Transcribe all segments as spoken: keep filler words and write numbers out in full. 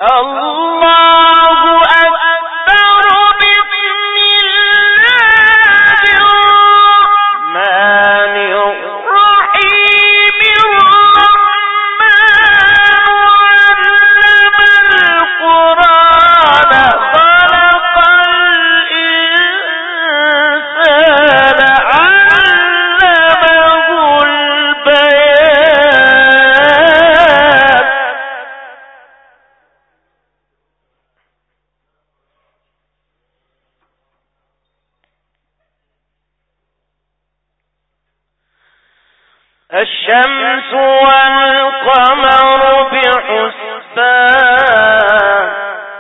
الشمس والقمر بحسبان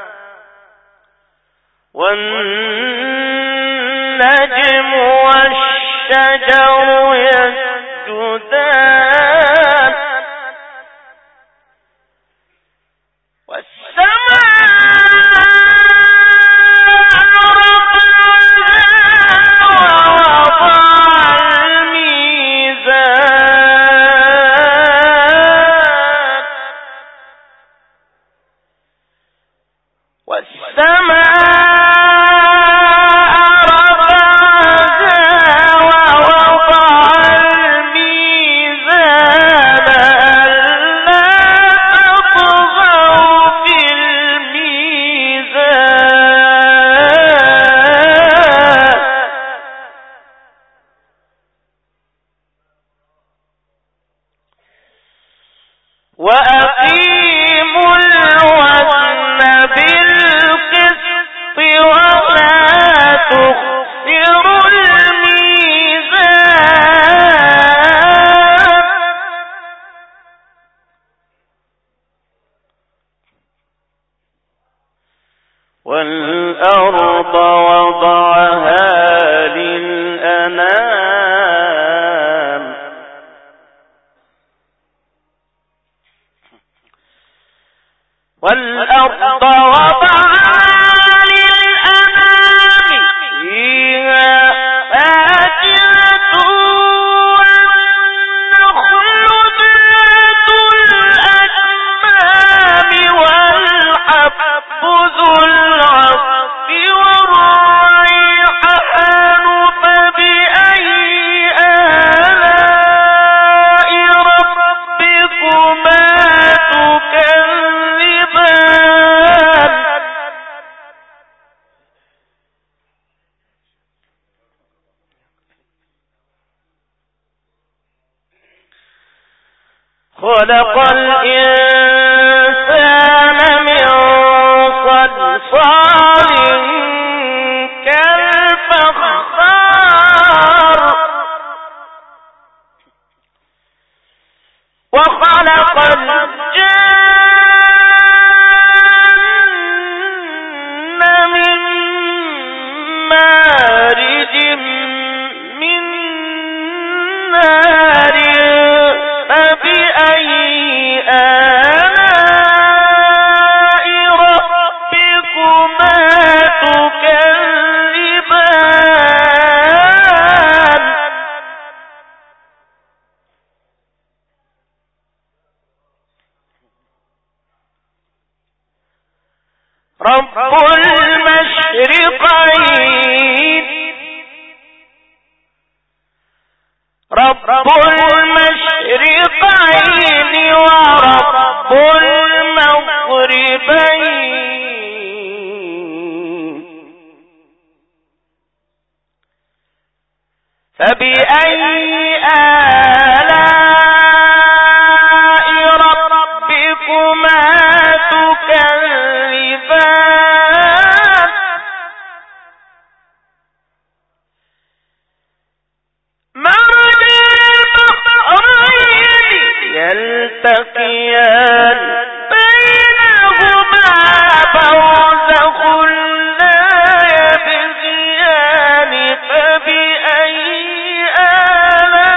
والنجم والشجر يسجدان وأقيموا الوزن بالقسط ولا تخسروا الميزان والأرض وضعها للأنام والأرض وضعها للأنام فيها فاكهة والنخل ذات الأكمام والحب ذو العصف والريحان فبأي آلاء ربكما تكذبان خلق الإنسان من صلصال كالفخار وخلق الجن من مارج من نار فبأي آلاء ربكما تكذبان رب المشرقين رب المشرقين ورب المغربين فبأي آلاء ربكما تكذبان مرج البحرين يلتقيان بينهما برزخ لا يبغيان فبأي آلاء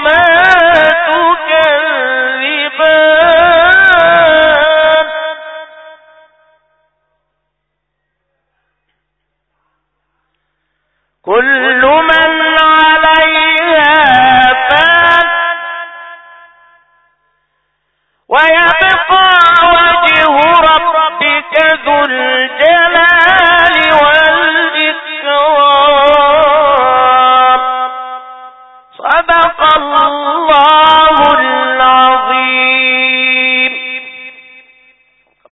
تكذبان كل من عليها فان ويبقى وجه ربك ذو الجلال والإكرام صدق الله